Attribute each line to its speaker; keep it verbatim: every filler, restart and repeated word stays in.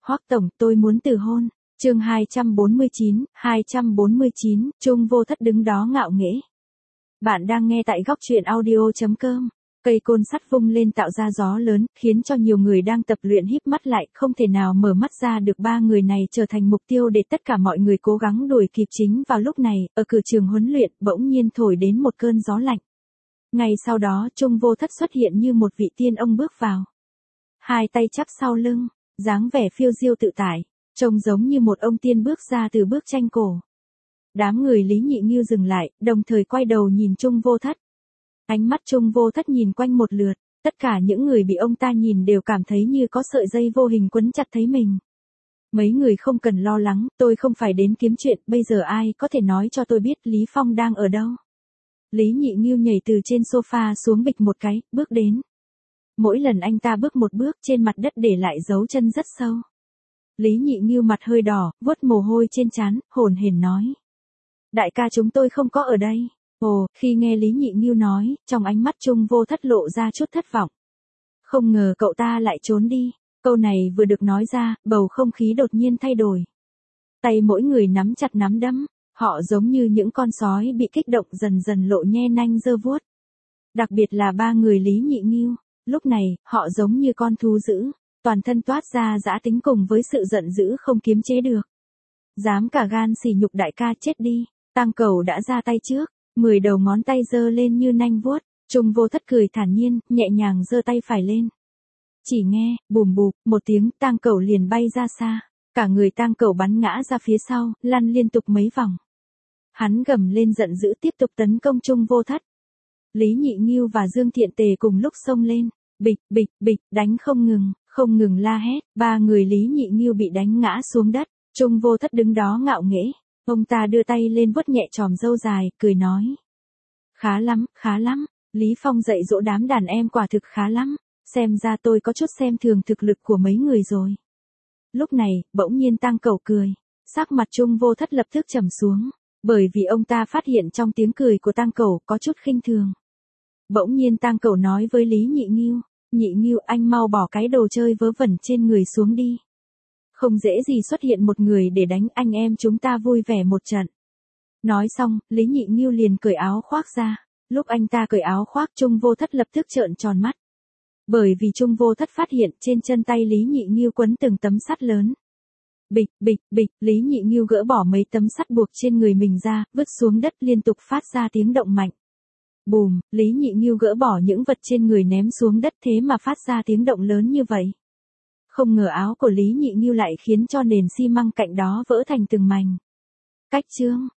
Speaker 1: Hoắc tổng, tôi muốn từ hôn. Chương hai trăm bốn mươi chín, hai trăm bốn mươi chín, Trung Vô Thất đứng đó ngạo nghễ. Bạn đang nghe tại góc truyện audio chấm com. Cây côn sắt vung lên tạo ra gió lớn, khiến cho nhiều người đang tập luyện híp mắt lại, không thể nào mở mắt ra được. Ba người này trở thành mục tiêu để tất cả mọi người cố gắng đuổi kịp. Chính vào lúc này, ở cửa trường huấn luyện, bỗng nhiên thổi đến một cơn gió lạnh. Ngay sau đó, Trung Vô Thất xuất hiện như một vị tiên ông bước vào. Hai tay chắp sau lưng, dáng vẻ phiêu diêu tự tại, trông giống như một ông tiên bước ra từ bức tranh cổ. Đám người Lý Nhị Nghiêu dừng lại, đồng thời quay đầu nhìn Trung Vô Thất. Ánh mắt Trung Vô Thất nhìn quanh một lượt, tất cả những người bị ông ta nhìn đều cảm thấy như có sợi dây vô hình quấn chặt thấy mình. Mấy người không cần lo lắng, tôi không phải đến kiếm chuyện, bây giờ ai có thể nói cho tôi biết Lý Phong đang ở đâu? Lý Nhị Nghiêu nhảy từ trên sofa xuống bịch một cái, bước đến. Mỗi lần anh ta bước một bước trên mặt đất để lại dấu chân rất sâu. Lý Nhị Nghiêu mặt hơi đỏ, vuốt mồ hôi trên trán, hồn hển nói. Đại ca chúng tôi không có ở đây. Ồ, khi nghe Lý Nhị Nghiêu nói, trong ánh mắt Trung Vô Thất lộ ra chút thất vọng. Không ngờ cậu ta lại trốn đi. Câu này vừa được nói ra, bầu không khí đột nhiên thay đổi. Tay mỗi người nắm chặt nắm đấm, họ giống như những con sói bị kích động dần dần lộ nhe nanh giơ vuốt. Đặc biệt là ba người Lý Nhị Nghiêu, lúc này, họ giống như con thú dữ, toàn thân toát ra dã tính cùng với sự giận dữ không kiềm chế được. Dám cả gan sỉ nhục đại ca chết đi, Tang Cẩu đã ra tay trước, mười đầu ngón tay giơ lên như nanh vuốt, Trung Vô Thất cười thản nhiên, nhẹ nhàng giơ tay phải lên. Chỉ nghe, bùm bụp, một tiếng, Tang Cẩu liền bay ra xa, cả người Tang Cẩu bắn ngã ra phía sau, lăn liên tục mấy vòng. Hắn gầm lên giận dữ tiếp tục tấn công Trung Vô Thất. Lý Nhị Nghiêu và Dương Thiện Tề cùng lúc xông lên, bịch, bịch, bịch, đánh không ngừng, không ngừng la hét, ba người Lý Nhị Nghiêu bị đánh ngã xuống đất, Trung Vô Thất đứng đó ngạo nghễ, ông ta đưa tay lên vuốt nhẹ chòm râu dài, cười nói. Khá lắm, khá lắm, Lý Phong dạy dỗ đám đàn em quả thực khá lắm, xem ra tôi có chút xem thường thực lực của mấy người rồi. Lúc này, bỗng nhiên Tang Cẩu cười, sắc mặt Trung Vô Thất lập tức trầm xuống, bởi vì ông ta phát hiện trong tiếng cười của Tang Cẩu có chút khinh thường. Bỗng nhiên Tang Cẩu nói với Lý Nhị Nghiêu, Nhị Nghiêu anh mau bỏ cái đồ chơi vớ vẩn trên người xuống đi. Không dễ gì xuất hiện một người để đánh anh em chúng ta vui vẻ một trận. Nói xong, Lý Nhị Nghiêu liền cởi áo khoác ra, lúc anh ta cởi áo khoác Trung Vô Thất lập tức trợn tròn mắt. Bởi vì Trung Vô Thất phát hiện trên chân tay Lý Nhị Nghiêu quấn từng tấm sắt lớn. Bịch, bịch, bịch, Lý Nhị Nghiêu gỡ bỏ mấy tấm sắt buộc trên người mình ra, vứt xuống đất liên tục phát ra tiếng động mạnh. Bùm, Lý Nhị Nghiêu gỡ bỏ những vật trên người ném xuống đất thế mà phát ra tiếng động lớn như vậy. Không ngờ áo của Lý Nhị Nghiêu lại khiến cho nền xi măng cạnh đó vỡ thành từng mảnh. Cách chương,